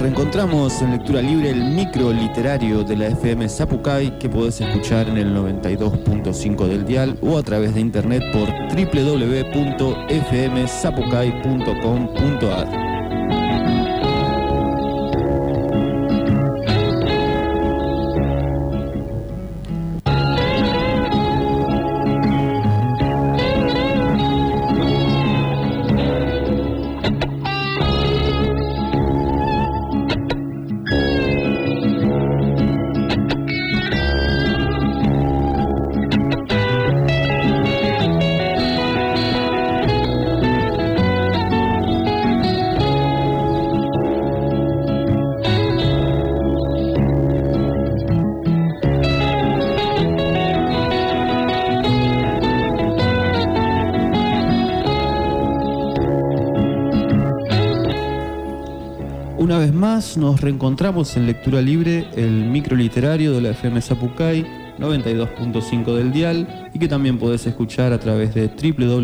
reencontramos en Lectura Libre, el micro literario de la FM Zapucay, que podés escuchar en el 92.5 del dial o a través de internet por www.fmzapucay.com.ar. Una vez más nos reencontramos en Lectura Libre, el micro literario de la FM Zapucay, 92.5 del dial, y que también podés escuchar a través de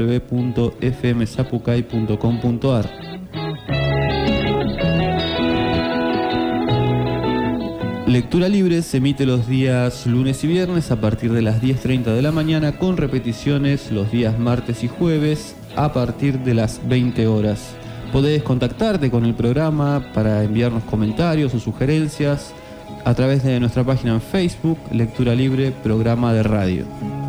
www.fmzapucay.com.ar. Lectura Libre se emite los días lunes y viernes a partir de las 10:30 de la mañana, con repeticiones los días martes y jueves a partir de las 20 horas. Podés contactarte con el programa para enviarnos comentarios o sugerencias a través de nuestra página en Facebook, Lectura Libre, programa de radio.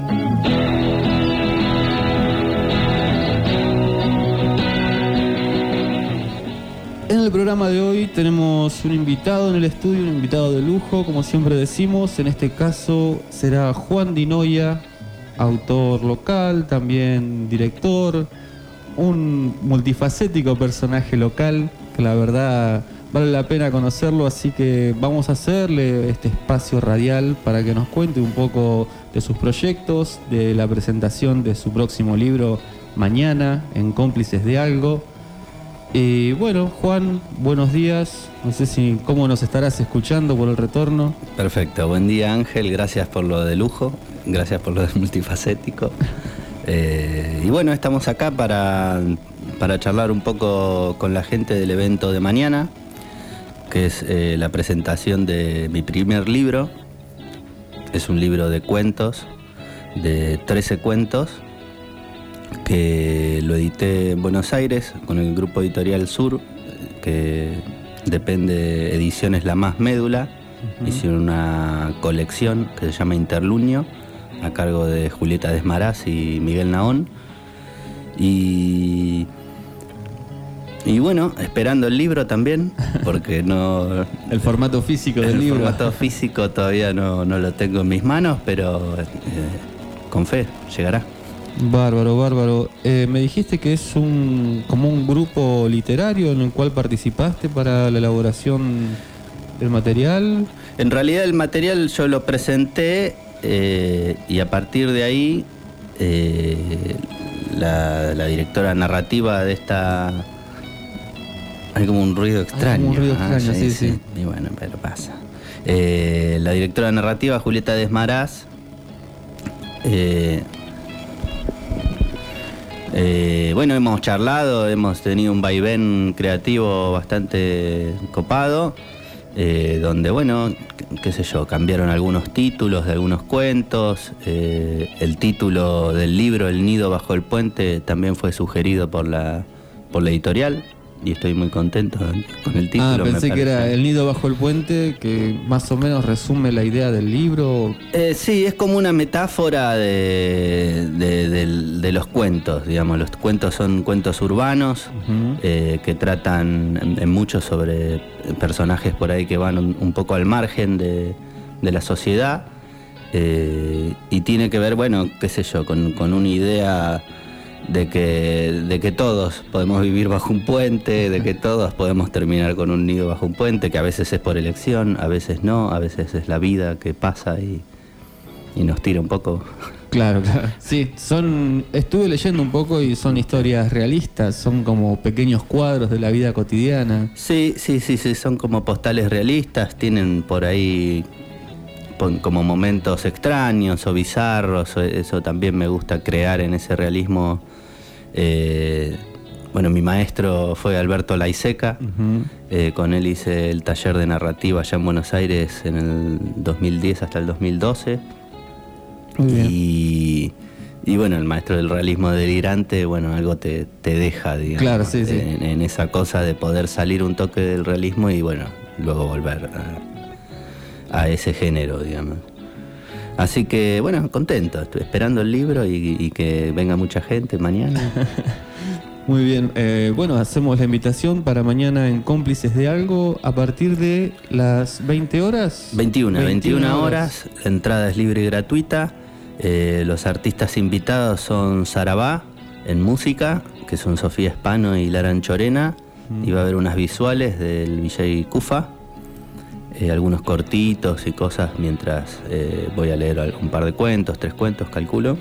En el programa de hoy tenemos un invitado en el estudio, un invitado de lujo, como siempre decimos. En este caso será Juan Di Noia, autor local, también director, un multifacético personaje local que la verdad vale la pena conocerlo, así que vamos a hacerle este espacio radial para que nos cuente un poco de sus proyectos, de la presentación de su próximo libro mañana en Cómplices de Algo. Y bueno, Juan, buenos días. No sé cómo nos estarás escuchando por el retorno. Perfecto, buen día Ángel, gracias por lo de lujo, gracias por lo de multifacético. Y bueno, estamos acá para charlar un poco con la gente del evento de mañana, que es la presentación de mi primer libro. Es un libro de cuentos, de 13 cuentos, que lo edité en Buenos Aires con el grupo editorial Sur, que depende de Ediciones La Más Médula. Hicieron una colección que se llama Interluño, a cargo de Julieta Desmaraz y Miguel Naón. Y bueno, esperando el libro también, porque no... El formato físico del libro. El formato físico todavía no lo tengo en mis manos, pero con fe llegará. Bárbaro, bárbaro. Me dijiste que es como un grupo literario en el cual participaste para la elaboración del material. En realidad el material yo lo presenté, y a partir de ahí la directora narrativa de esta... Hay como un ruido extraño. Un ruido extraño, sí. Y bueno, pero pasa. La directora narrativa, Julieta Desmaraz, bueno, hemos charlado, hemos tenido un vaivén creativo bastante copado, donde, bueno, qué sé yo, cambiaron algunos títulos de algunos cuentos. El título del libro, El nido bajo el puente, también fue sugerido por la editorial, y estoy muy contento con el título. Pensé que era El nido bajo el puente, que más o menos resume la idea del libro. Sí, es como una metáfora de los cuentos, digamos. Los cuentos son cuentos urbanos, que tratan en mucho sobre personajes por ahí que van un poco al margen de la sociedad, y tiene que ver, bueno, qué sé yo, con una idea de que todos podemos vivir bajo un puente, de que todos podemos terminar con un nido bajo un puente, que a veces es por elección, a veces no, a veces es la vida que pasa y nos tira un poco. Claro. Sí, estuve leyendo un poco y son historias realistas, son como pequeños cuadros de la vida cotidiana. Sí, son como postales realistas, tienen por ahí como momentos extraños o bizarros. Eso también me gusta crear en ese realismo, bueno, mi maestro fue Alberto Laiseca. Con él hice el taller de narrativa allá en Buenos Aires en el 2010 hasta el 2012. Muy bien. Y bueno, el maestro del realismo delirante, bueno, algo te deja, digamos, claro, sí. En esa cosa de poder salir un toque del realismo y bueno, luego volver a ese género, digamos. Así que bueno, contento, estoy esperando el libro y que venga mucha gente mañana. Muy bien, bueno, hacemos la invitación para mañana en Cómplices de Algo a partir de las 20 horas. 21 horas, la entrada es libre y gratuita. Los artistas invitados son Sarabá en música, que son Sofía Espano y Lara Anchorena, y va a haber unas visuales del Vijay Kufa, algunos cortitos y cosas mientras voy a leer un par de cuentos, 3 cuentos calculo.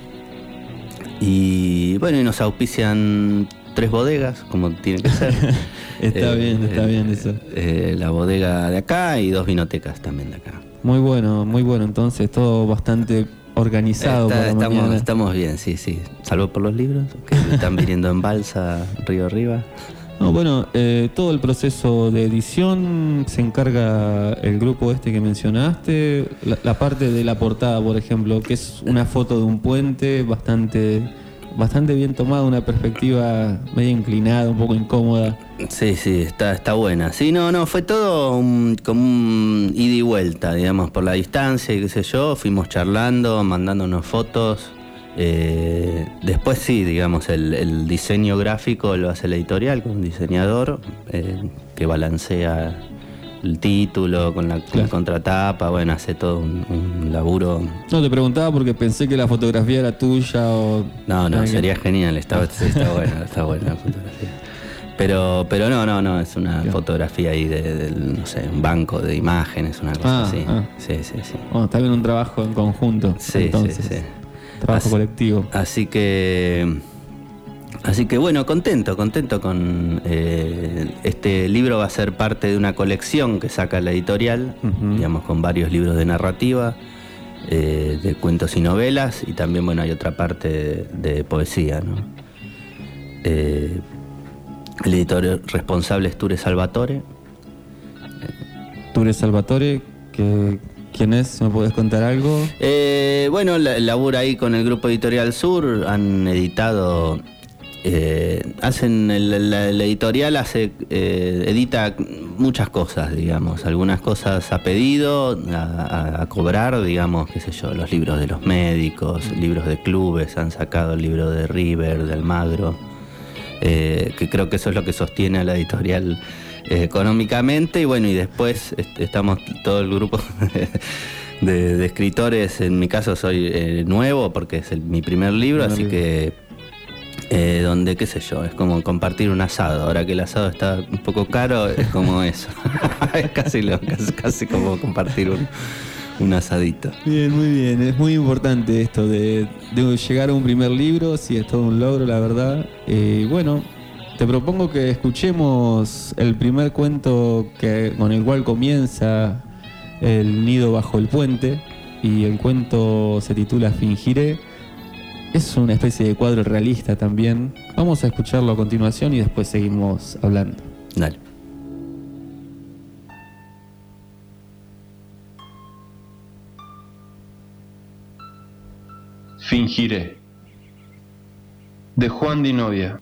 Y bueno, y nos auspician 3 bodegas, como tiene que ser. Está bien eso. La bodega de acá y 2 vinotecas también de acá. Muy bueno, entonces todo bastante organizado para mañana. Estamos bien, sí, salvo por los libros que están viniendo en balsa río arriba. No, bueno, todo el proceso de edición se encarga el grupo este que mencionaste, la parte de la portada, por ejemplo, que es una foto de un puente bastante bien tomada, una perspectiva medio inclinada, un poco incómoda. Sí, está buena. Sí, no, fue todo como un ida y vuelta, digamos, por la distancia y qué sé yo, fuimos charlando, mandándonos fotos. Después sí, digamos, el diseño gráfico lo hace la editorial con un diseñador que balancea el título con la contratapa, bueno, hace todo un laburo. No, te preguntaba porque pensé que la fotografía era tuya o... No, sería genial, está buena la fotografía. Pero no, es una fotografía ahí de no sé, un banco de imágenes, una cosa así. Sí. Bueno, está bien un trabajo en conjunto. Sí. Trabajo colectivo. Así que bueno, contento con este libro. Va a ser parte de una colección que saca la editorial, digamos, con varios libros de narrativa, de cuentos y novelas, y también, bueno, hay otra parte de poesía, ¿no? El editor responsable es Ture Salvatore. Ture Salvatore, ¿quién es? ¿Me podés contar algo? Bueno, labura ahí con el Grupo Editorial Sur, han editado... la editorial edita muchas cosas, digamos, algunas cosas a pedido, a cobrar, digamos, qué sé yo, los libros de los médicos, libros de clubes, han sacado el libro de River, de Almagro, que creo que eso es lo que sostiene a la editorial económicamente. Y bueno, y después estamos todo el grupo de escritores. En mi caso soy nuevo porque es mi primer libro, así que donde, qué sé yo, es como compartir un asado. Ahora que el asado está un poco caro, es como eso. Es casi como compartir un asadito. Bien, muy bien. Es muy importante esto de llegar a un primer libro. Sí, es todo un logro, la verdad. Bueno, te propongo que escuchemos el primer cuento con el cual comienza El nido bajo el puente. Y el cuento se titula Fingiré. Es una especie de cuadro realista también. Vamos a escucharlo a continuación y después seguimos hablando. Dale. Fingiré, de Juan Di Novia.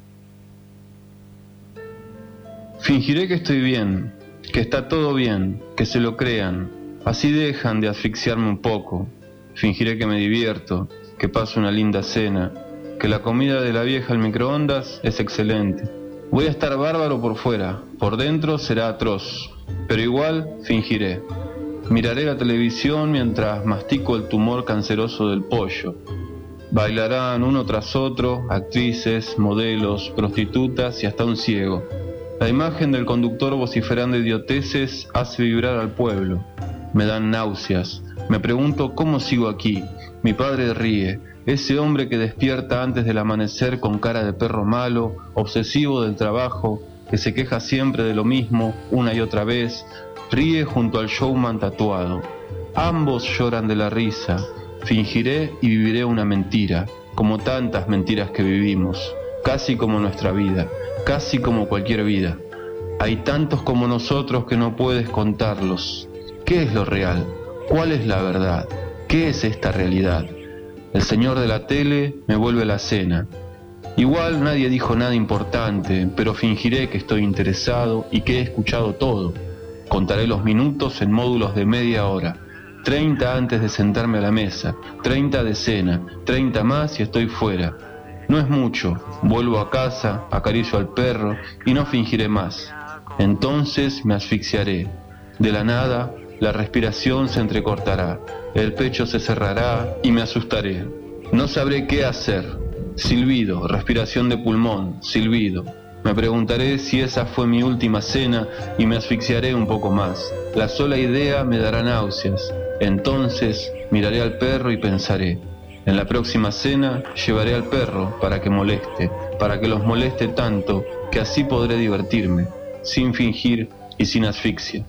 Fingiré que estoy bien, que está todo bien, que se lo crean, así dejan de asfixiarme un poco. Fingiré que me divierto, que paso una linda cena, que la comida de la vieja al microondas es excelente. Voy a estar bárbaro por fuera, por dentro será atroz, pero igual fingiré. Miraré la televisión mientras mastico el tumor canceroso del pollo. Bailarán uno tras otro actrices, modelos, prostitutas y hasta un ciego. La imagen del conductor vociferando idioteces hace vibrar al pueblo. Me dan náuseas. Me pregunto cómo sigo aquí. Mi padre ríe. Ese hombre que despierta antes del amanecer con cara de perro malo, obsesivo del trabajo, que se queja siempre de lo mismo, una y otra vez, ríe junto al showman tatuado. Ambos lloran de la risa. Fingiré y viviré una mentira, como tantas mentiras que vivimos, casi como nuestra vida. casi como cualquier vida. Hay tantos como nosotros que no puedes contarlos. ¿Qué es lo real? ¿Cuál es la verdad? ¿Qué es esta realidad? El señor de la tele me vuelve la cena. Igual nadie dijo nada importante, pero fingiré que estoy interesado y que he escuchado todo. Contaré los minutos en módulos de media hora. 30 antes de sentarme a la mesa, 30 de cena, 30 más y estoy fuera. No es mucho, vuelvo a casa, acaricio al perro y no fingiré más. Entonces me asfixiaré. De la nada, la respiración se entrecortará, el pecho se cerrará y me asustaré. No sabré qué hacer. Silbido, respiración de pulmón, silbido. Me preguntaré si esa fue mi última cena y me asfixiaré un poco más. La sola idea me dará náuseas. Entonces miraré al perro y pensaré: en la próxima cena llevaré al perro para que moleste, para que los moleste tanto que así podré divertirme, sin fingir y sin asfixia.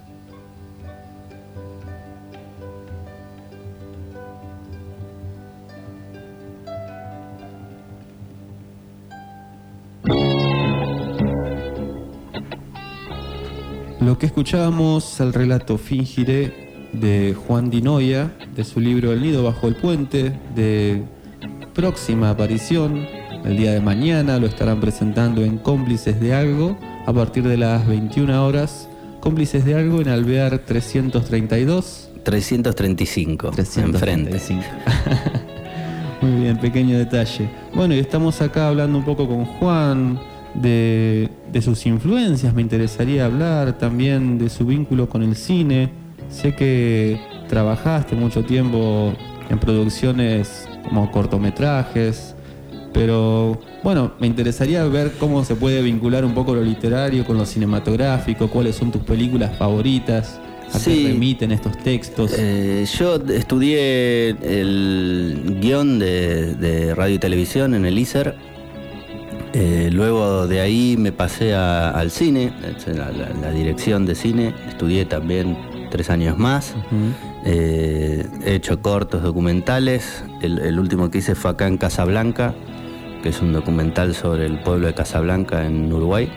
Lo que escuchábamos, el relato Fingiré de Juan Di Noia, de su libro El nido bajo el puente, de próxima aparición, el día de mañana. Lo estarán presentando en Cómplices de Algo a partir de las 21 horas. Cómplices de Algo en Alvear 332. 335, enfrente. Muy bien, pequeño detalle. Bueno, y estamos acá hablando un poco con Juan de sus influencias. Me interesaría hablar también de su vínculo con el cine. Sé que trabajaste mucho tiempo en producciones como cortometrajes, pero bueno, me interesaría ver cómo se puede vincular un poco lo literario con lo cinematográfico. ¿Cuáles son tus películas favoritas? ¿A qué remiten estos textos? Yo estudié el guión de radio y televisión en el ISER. Luego de ahí me pasé al cine, la dirección de cine. Estudié también 3 años más. He hecho cortos documentales. El último que hice fue acá en Casablanca, que es un documental sobre el pueblo de Casablanca en Uruguay.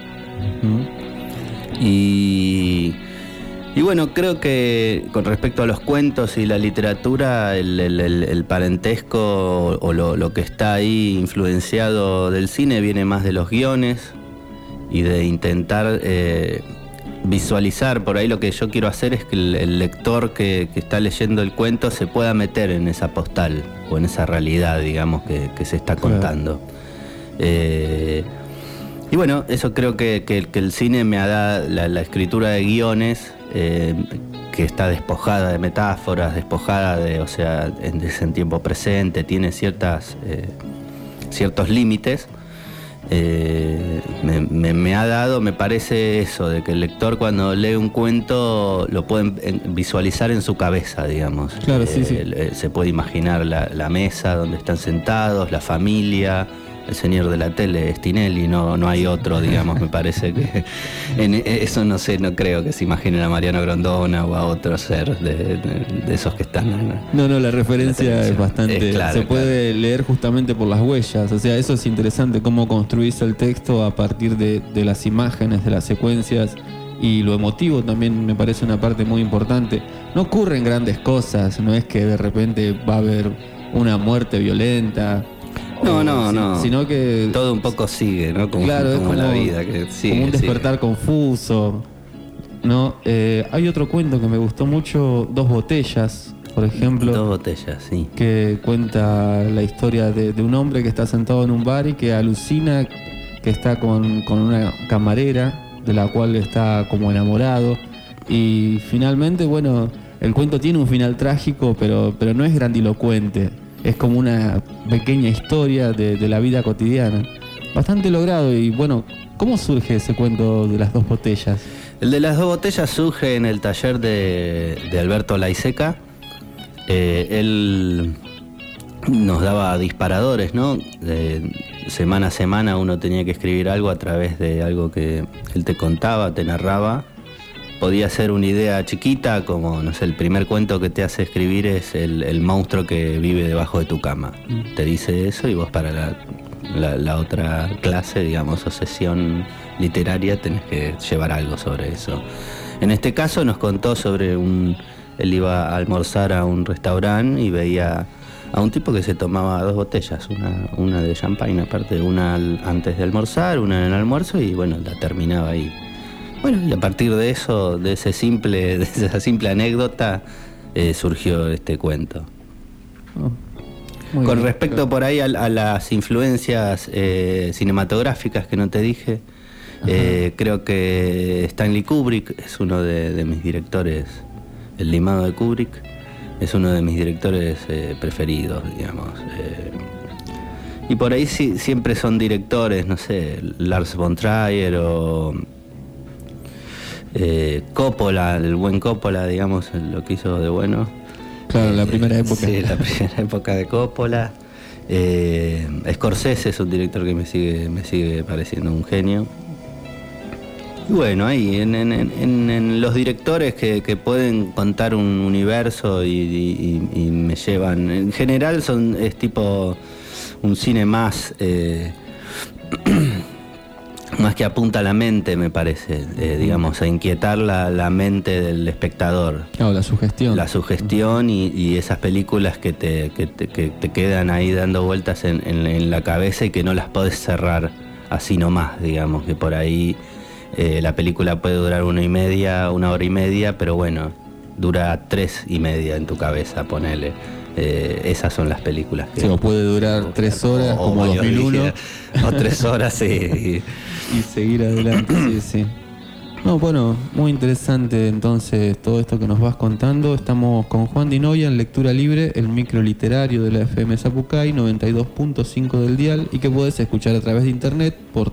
Y bueno, creo que con respecto a los cuentos y la literatura, el parentesco o lo que está ahí influenciado del cine viene más de los guiones y de intentar visualizar. Por ahí lo que yo quiero hacer es que el lector que está leyendo el cuento se pueda meter en esa postal o en esa realidad, digamos, que se está contando. Y bueno, eso creo que el cine me da la escritura de guiones, que está despojada de metáforas, despojada es en tiempo presente, tiene ciertos límites. Me ha dado, me parece eso, de que el lector cuando lee un cuento lo puede visualizar en su cabeza, digamos. Claro, sí. Se puede imaginar la mesa donde están sentados, la familia. El señor de la tele es Tinelli, no hay otro, digamos. Me parece que en eso no creo que se imaginen a Mariano Grondona o a otro ser de esos que están. No, la referencia es bastante. Se puede leer justamente por las huellas. O sea, eso es interesante, cómo construís el texto a partir de las imágenes, de las secuencias. Y lo emotivo también me parece una parte muy importante. No ocurren grandes cosas, no es que de repente va a haber una muerte violenta. No. Sino que todo un poco sigue, ¿no? Como la vida, que sigue. Como un despertar confuso, ¿no? Hay otro cuento que me gustó mucho, Dos botellas, por ejemplo. Dos botellas, sí. Que cuenta la historia de un hombre que está sentado en un bar y que alucina que está con una camarera de la cual está como enamorado. Y finalmente, bueno, el cuento tiene un final trágico, pero no es grandilocuente. Es como una pequeña historia de la vida cotidiana. Bastante logrado. Y bueno, ¿cómo surge ese cuento de las dos botellas? El de las dos botellas surge en el taller de Alberto Laiseca. Él nos daba disparadores, ¿no? Semana a semana uno tenía que escribir algo a través de algo que él te contaba, te narraba. Podía ser una idea chiquita, como, no sé, el primer cuento que te hace escribir es el monstruo que vive debajo de tu cama. Te dice eso y vos para la otra clase, digamos, o sesión literaria, tenés que llevar algo sobre eso. En este caso nos contó sobre él iba a almorzar a un restaurante y veía a un tipo que se tomaba 2 botellas, una de champagne, aparte, una antes de almorzar, una en el almuerzo, y bueno, la terminaba ahí. Bueno, y a partir de eso, de esa simple anécdota, surgió este cuento. Con respecto por ahí a las influencias cinematográficas que no te dije, creo que Stanley Kubrick es uno de mis directores, el limado de Kubrick es uno de mis directores preferidos, digamos. Y por ahí sí, siempre son directores, no sé, Lars von Trier o Coppola, el buen Coppola, digamos, lo que hizo de bueno. Claro, la primera época. Sí, la primera época de Coppola. Scorsese es un director que me sigue pareciendo un genio. Y bueno, ahí en los directores que pueden contar un universo y me llevan. En general es tipo un cine más más que apunta a la mente, me parece, digamos, a inquietar la mente del espectador. Claro, la sugestión. La sugestión y esas películas que te quedan ahí dando vueltas en la cabeza y que no las podés cerrar así nomás, digamos, que por ahí la película puede durar 1 hora y media, pero bueno, dura 3 y media en tu cabeza, ponele. Esas son las películas que... Sí, o puede durar 3 horas, como 2001. O 3 horas, sí. Y seguir adelante, sí. No, bueno, muy interesante entonces todo esto que nos vas contando. Estamos con Juan Di Noia en Lectura Libre, el micro literario de la FM Zapucay, 92.5 del dial, y que podés escuchar a través de internet por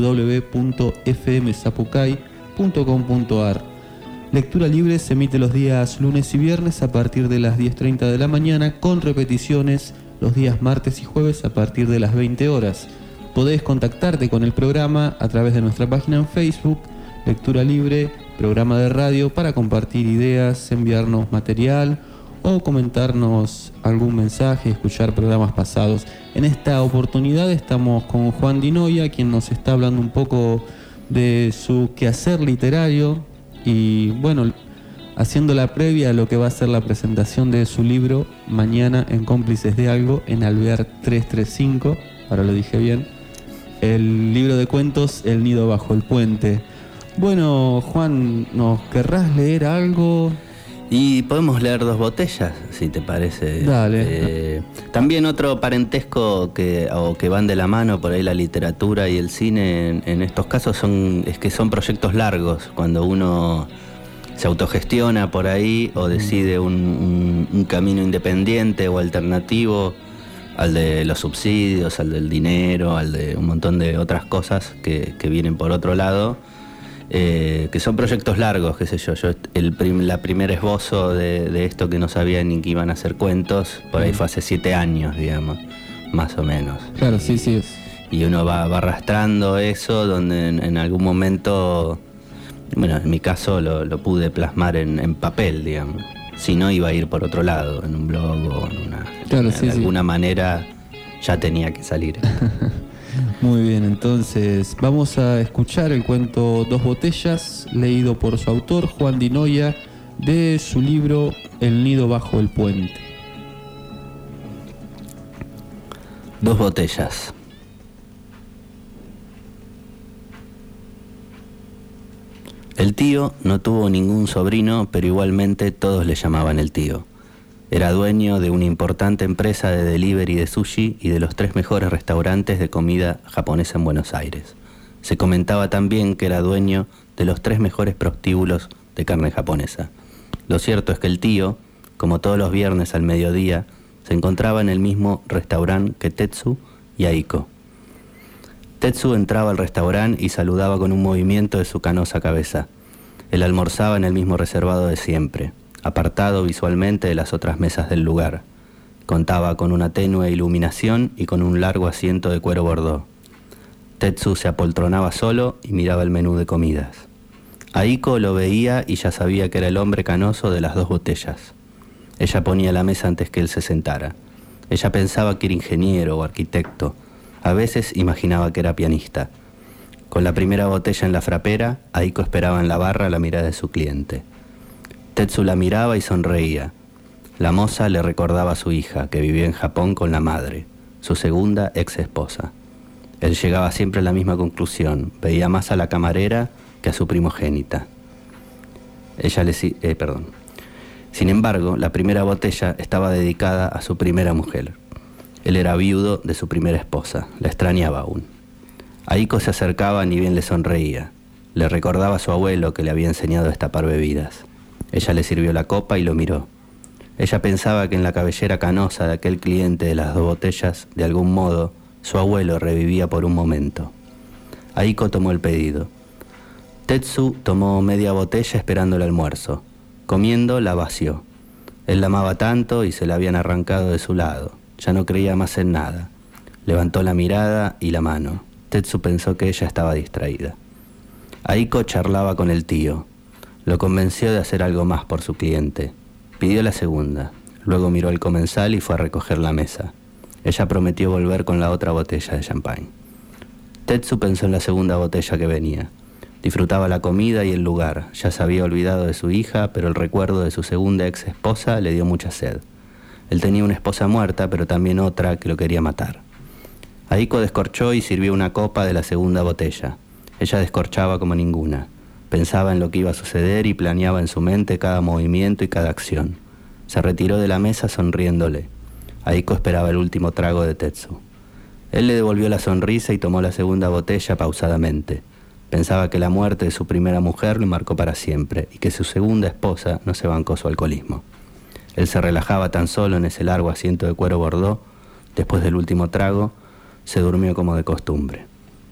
www.fmzapucay.com.ar. Lectura Libre se emite los días lunes y viernes a partir de las 10:30 de la mañana, con repeticiones los días martes y jueves a partir de las 20 horas. Podés contactarte con el programa a través de nuestra página en Facebook, Lectura Libre, programa de radio, para compartir ideas, enviarnos material o comentarnos algún mensaje, escuchar programas pasados. En esta oportunidad estamos con Juan Di Noia, quien nos está hablando un poco de su quehacer literario y, bueno, haciendo la previa a lo que va a ser la presentación de su libro mañana en Cómplices de Algo, en Alvear 335, ahora lo dije bien, el libro de cuentos El nido bajo el puente. Bueno, Juan, ¿nos querrás leer algo? Y podemos leer 2 botellas, si te parece. Dale. También otro parentesco que van de la mano por ahí, la literatura y el cine en estos casos es que son proyectos largos. Cuando uno se autogestiona por ahí o decide un camino independiente o alternativo al de los subsidios, al del dinero, al de un montón de otras cosas que vienen por otro lado. Que son proyectos largos, qué sé yo. La primer esbozo de esto, que no sabía ni que iban a ser cuentos, por ahí fue hace 7 años, digamos, más o menos. Claro, sí. Y uno va arrastrando eso, donde en algún momento, bueno, en mi caso lo pude plasmar en papel, digamos. Si no, iba a ir por otro lado, en un blog o de alguna manera ya tenía que salir. Muy bien, entonces vamos a escuchar el cuento 2 botellas, leído por su autor, Juan Di Noia, de su libro El nido bajo el puente. 2 botellas. El tío no tuvo ningún sobrino, pero igualmente todos le llamaban el tío. Era dueño de una importante empresa de delivery de sushi y de los 3 mejores restaurantes de comida japonesa en Buenos Aires. Se comentaba también que era dueño de los 3 mejores prostíbulos de carne japonesa. Lo cierto es que el tío, como todos los viernes al mediodía, se encontraba en el mismo restaurante que Tetsu y Aiko. Tetsu entraba al restaurante y saludaba con un movimiento de su canosa cabeza. Él almorzaba en el mismo reservado de siempre, apartado visualmente de las otras mesas del lugar. Contaba con una tenue iluminación y con un largo asiento de cuero bordó. Tetsu se apoltronaba solo y miraba el menú de comidas. Aiko lo veía y ya sabía que era el hombre canoso de las 2 botellas. Ella ponía la mesa antes que él se sentara. Ella pensaba que era ingeniero o arquitecto, A veces imaginaba que era pianista. Con la primera botella en la frapera, Aiko esperaba en la barra la mirada de su cliente. Tetsu la miraba y sonreía. La moza le recordaba a su hija, que vivía en Japón con la madre, su segunda ex esposa. Él llegaba siempre a la misma conclusión, veía más a la camarera que a su primogénita. Sin embargo, la primera botella estaba dedicada a su primera mujer. Él era viudo de su primera esposa, la extrañaba aún. Aiko se acercaba ni bien le sonreía. Le recordaba a su abuelo que le había enseñado a destapar bebidas. Ella le sirvió la copa y lo miró. Ella pensaba que en la cabellera canosa de aquel cliente de las 2 botellas, de algún modo, su abuelo revivía por un momento. Aiko tomó el pedido. Tetsu tomó media botella esperando el almuerzo. Comiendo, la vació. Él la amaba tanto y se la habían arrancado de su lado. Ya no creía más en nada. Levantó la mirada y la mano. Tetsu pensó que ella estaba distraída. Aiko charlaba con el tío. Lo convenció de hacer algo más por su cliente. Pidió la segunda. Luego miró al comensal y fue a recoger la mesa. Ella prometió volver con la otra botella de champán. Tetsu pensó en la segunda botella que venía. Disfrutaba la comida y el lugar. Ya se había olvidado de su hija, pero el recuerdo de su segunda ex esposa le dio mucha sed. Él tenía una esposa muerta, pero también otra que lo quería matar. Aiko descorchó y sirvió una copa de la segunda botella. Ella descorchaba como ninguna. Pensaba en lo que iba a suceder y planeaba en su mente cada movimiento y cada acción. Se retiró de la mesa sonriéndole. Aiko esperaba el último trago de Tetsu. Él le devolvió la sonrisa y tomó la segunda botella pausadamente. Pensaba que la muerte de su primera mujer lo marcó para siempre y que su segunda esposa no se bancó su alcoholismo. Él se relajaba tan solo en ese largo asiento de cuero bordó. Después del último trago, se durmió como de costumbre.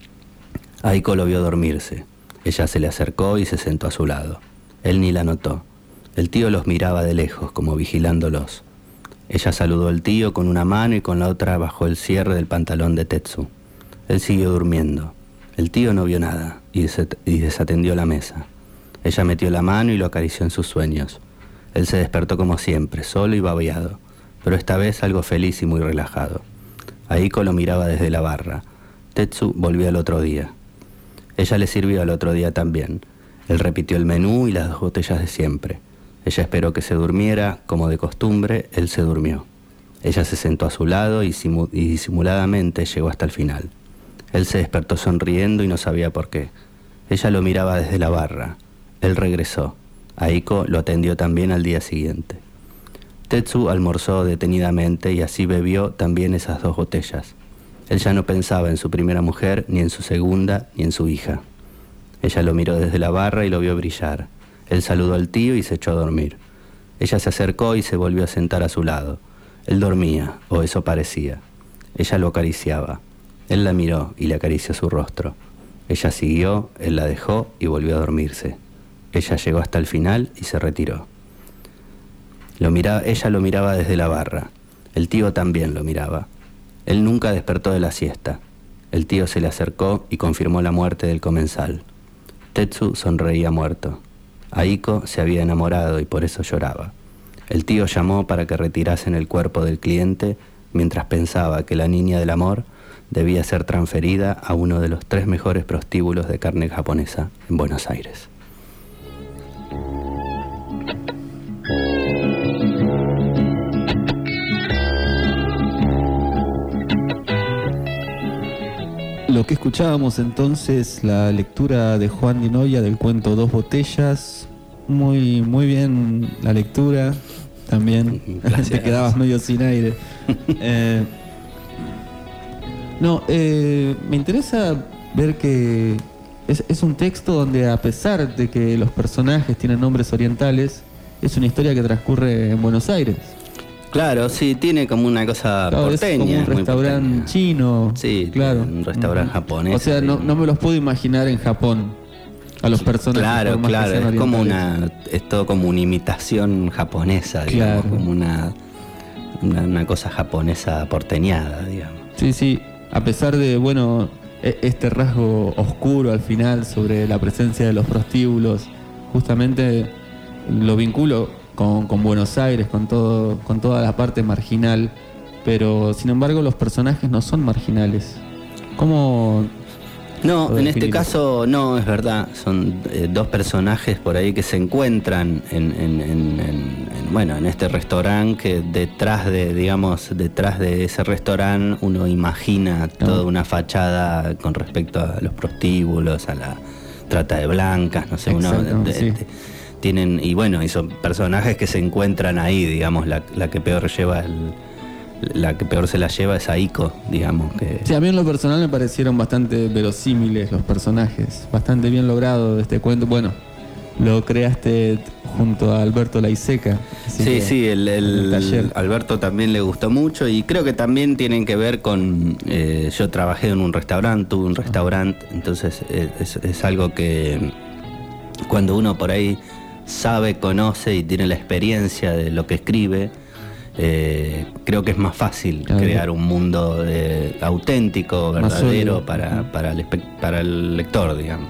Aiko lo vio dormirse. Ella se le acercó y se sentó a su lado. Él ni la notó. El tío los miraba de lejos, como vigilándolos. Ella saludó al tío con una mano y con la otra bajó el cierre del pantalón de Tetsu. Él siguió durmiendo. El tío no vio nada y desatendió la mesa. Ella metió la mano y lo acarició en sus sueños. Él se despertó como siempre, solo y babeado, pero esta vez algo feliz y muy relajado. Aiko lo miraba desde la barra. Tetsu volvió al otro día. Ella le sirvió al otro día también. Él repitió el menú y las 2 botellas de siempre. Ella esperó que se durmiera, como de costumbre, él se durmió. Ella se sentó a su lado y disimuladamente llegó hasta el final. Él se despertó sonriendo y no sabía por qué. Ella lo miraba desde la barra. Él regresó. Aiko lo atendió también al día siguiente. Tetsu almorzó detenidamente y así bebió también esas 2 botellas. Él ya no pensaba en su primera mujer, ni en su segunda, ni en su hija. Ella lo miró desde la barra y lo vio brillar. Él saludó al tío y se echó a dormir. Ella se acercó y se volvió a sentar a su lado. Él dormía, o eso parecía. Ella lo acariciaba. Él la miró y le acarició su rostro. Ella siguió, él la dejó y volvió a dormirse. Ella llegó hasta el final y se retiró. Ella lo miraba desde la barra. El tío también lo miraba. Él nunca despertó de la siesta. El tío se le acercó y confirmó la muerte del comensal. Tetsu sonreía muerto. Aiko se había enamorado y por eso lloraba. El tío llamó para que retirasen el cuerpo del cliente mientras pensaba que la niña del amor debía ser transferida a uno de los 3 mejores prostíbulos de carne japonesa en Buenos Aires. Lo que escuchábamos entonces, la lectura de Juan Di Noia del cuento 2 botellas. Muy bien la lectura. También te quedabas medio sin aire. Me interesa ver que es un texto donde, a pesar de que los personajes tienen nombres orientales, es una historia que transcurre en Buenos Aires. Claro, sí, tiene como una cosa porteña. Es como un restaurante chino. Sí, claro. Un restaurante japonés. O sea, no me los puedo imaginar en Japón a los personajes. Claro, es como es todo como una imitación japonesa, digamos, claro. Como una cosa japonesa porteñada, digamos. Sí, a pesar de, este rasgo oscuro al final sobre la presencia de los prostíbulos, justamente lo vinculo con Buenos Aires, con toda la parte marginal, pero sin embargo los personajes no son marginales. ¿Cómo? No, en este caso no, es verdad. Son dos personajes por ahí que se encuentran en este restaurante, que detrás de ese restaurante uno imagina toda una fachada con respecto a los prostíbulos, a la trata de blancas, no sé, tienen, y son personajes que se encuentran ahí, digamos, la que peor se la lleva es Aiko, digamos. Sí, a mí en lo personal me parecieron bastante verosímiles los personajes, bastante bien logrado este cuento. Bueno, lo creaste junto a Alberto Laiseca. Sí, el Alberto también le gustó mucho, y creo que también tienen que ver con... yo trabajé en un restaurante, tuve un restaurante, entonces es algo que cuando uno por ahí sabe, conoce y tiene la experiencia de lo que escribe, creo que es más fácil crear un mundo auténtico, verdadero para el lector, digamos.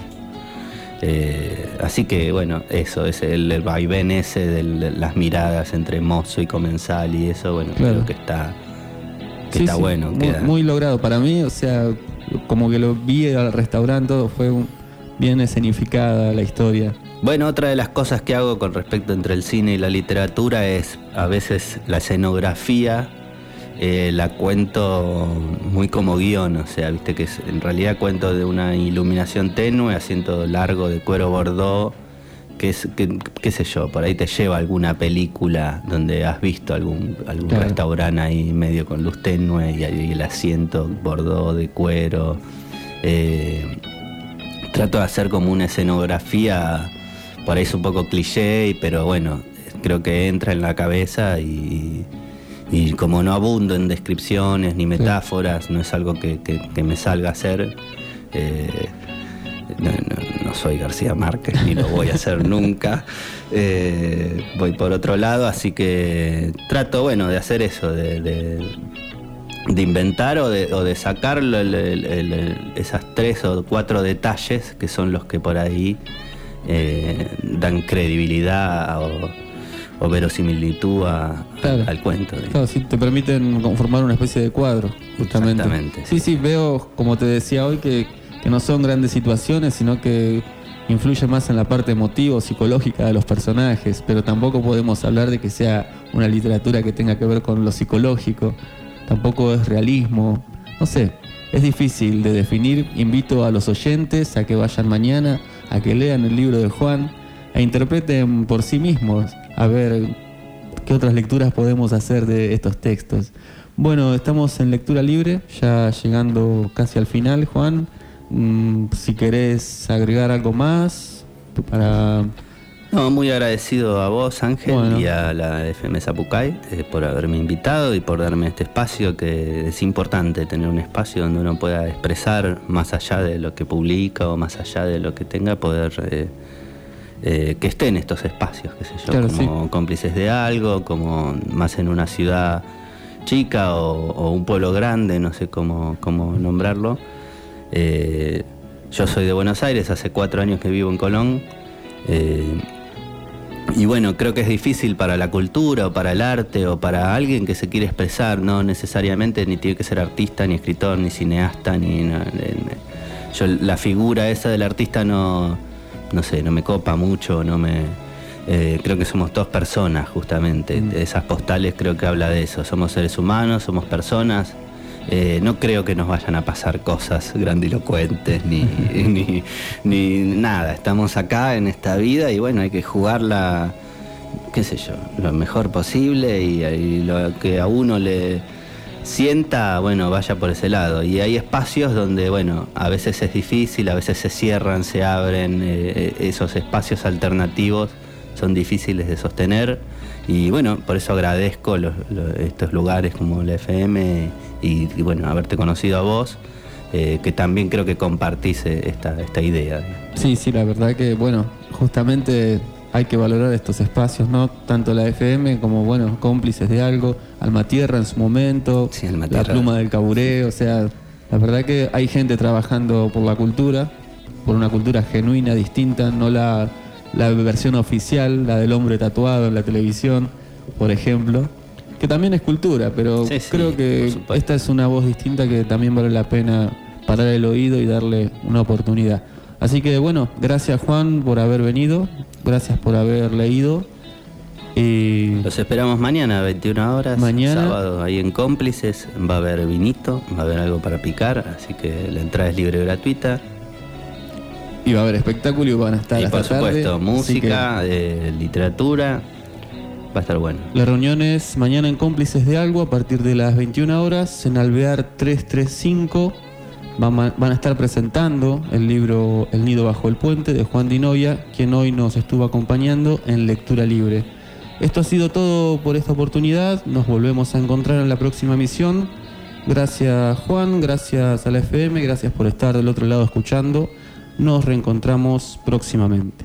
Así que eso es el vaivén ese de las miradas entre mozo y comensal, y eso, creo que está bueno. Muy logrado para mí, o sea, como que lo vi al restaurante, todo fue bien escenificada la historia. Bueno, otra de las cosas que hago con respecto entre el cine y la literatura es, a veces, la escenografía la cuento muy como guión, o sea, viste que en realidad cuento de una iluminación tenue, asiento largo de cuero bordó, qué sé yo, por ahí te lleva alguna película donde has visto algún restaurante ahí medio con luz tenue y ahí el asiento bordó de cuero. Trato de hacer como una escenografía, por ahí es un poco cliché, pero creo que entra en la cabeza, y como no abundo en descripciones ni metáforas, no es algo que me salga a hacer. No soy García Márquez, ni lo voy a hacer nunca. Voy por otro lado, así que trato de hacer eso, de inventar o de sacar esas 3 o 4 detalles que son los que por ahí dan credibilidad o verosimilitud al cuento. Claro, sí, te permiten conformar una especie de cuadro, justamente. Exactamente. Sí, veo, como te decía hoy, que no son grandes situaciones, sino que influye más en la parte emotiva o psicológica de los personajes, pero tampoco podemos hablar de que sea una literatura que tenga que ver con lo psicológico, tampoco es realismo, no sé, es difícil de definir. Invito a los oyentes a que vayan mañana, a que lean el libro de Juan, e interpreten por sí mismos, a ver qué otras lecturas podemos hacer de estos textos. Bueno, estamos en lectura libre, ya llegando casi al final, Juan. Si querés agregar algo más para... No, muy agradecido a vos, Ángel, y a la FM Zapucay por haberme invitado y por darme este espacio, que es importante tener un espacio donde uno pueda expresar más allá de lo que publica o más allá de lo que tenga, poder que esté en estos espacios, qué sé yo, claro, como cómplices de algo, como más en una ciudad chica o un pueblo grande, no sé cómo nombrarlo. Yo soy de Buenos Aires, hace 4 años que vivo en Colón, y creo que es difícil para la cultura o para el arte o para alguien que se quiere expresar, no necesariamente ni tiene que ser artista, ni escritor, ni cineasta, yo la figura esa del artista no sé, no me copa mucho, creo que somos 2 personas, justamente. Esas postales creo que habla de eso, somos seres humanos, somos personas. No creo que nos vayan a pasar cosas grandilocuentes ni nada. Estamos acá en esta vida y hay que jugarla, qué sé yo, lo mejor posible, y lo que a uno le sienta, vaya por ese lado. Y hay espacios donde, a veces es difícil, a veces se cierran, se abren, esos espacios alternativos son difíciles de sostener, y por eso agradezco estos lugares como la FM y haberte conocido a vos, que también creo que compartís esta idea. Sí, la verdad que justamente hay que valorar estos espacios, ¿no? Tanto la FM como, cómplices de algo, Alma Tierra en su momento, sí, La Pluma del Caburé, o sea, la verdad que hay gente trabajando por la cultura, por una cultura genuina, distinta, no la versión oficial, la del hombre tatuado en la televisión, por ejemplo, que también es cultura, pero creo que esta es una voz distinta que también vale la pena parar el oído y darle una oportunidad. Así que bueno, gracias Juan por haber venido, gracias por haber leído. Los esperamos mañana a 21 horas, mañana, sábado, ahí en Cómplices. Va a haber vinito, va a haber algo para picar, así que la entrada es libre y gratuita. Y va a haber espectáculo y van a estar y hasta por supuesto, tarde, música, literatura, va a estar bueno. La reunión es mañana en Cómplices de Algo a partir de las 21 horas en Alvear 335. Van a estar presentando el libro El nido bajo el puente de Juan Di Noia, quien hoy nos estuvo acompañando en Lectura Libre. Esto ha sido todo por esta oportunidad. Nos volvemos a encontrar en la próxima emisión. Gracias Juan, gracias a la FM, gracias por estar del otro lado escuchando. Nos reencontramos próximamente.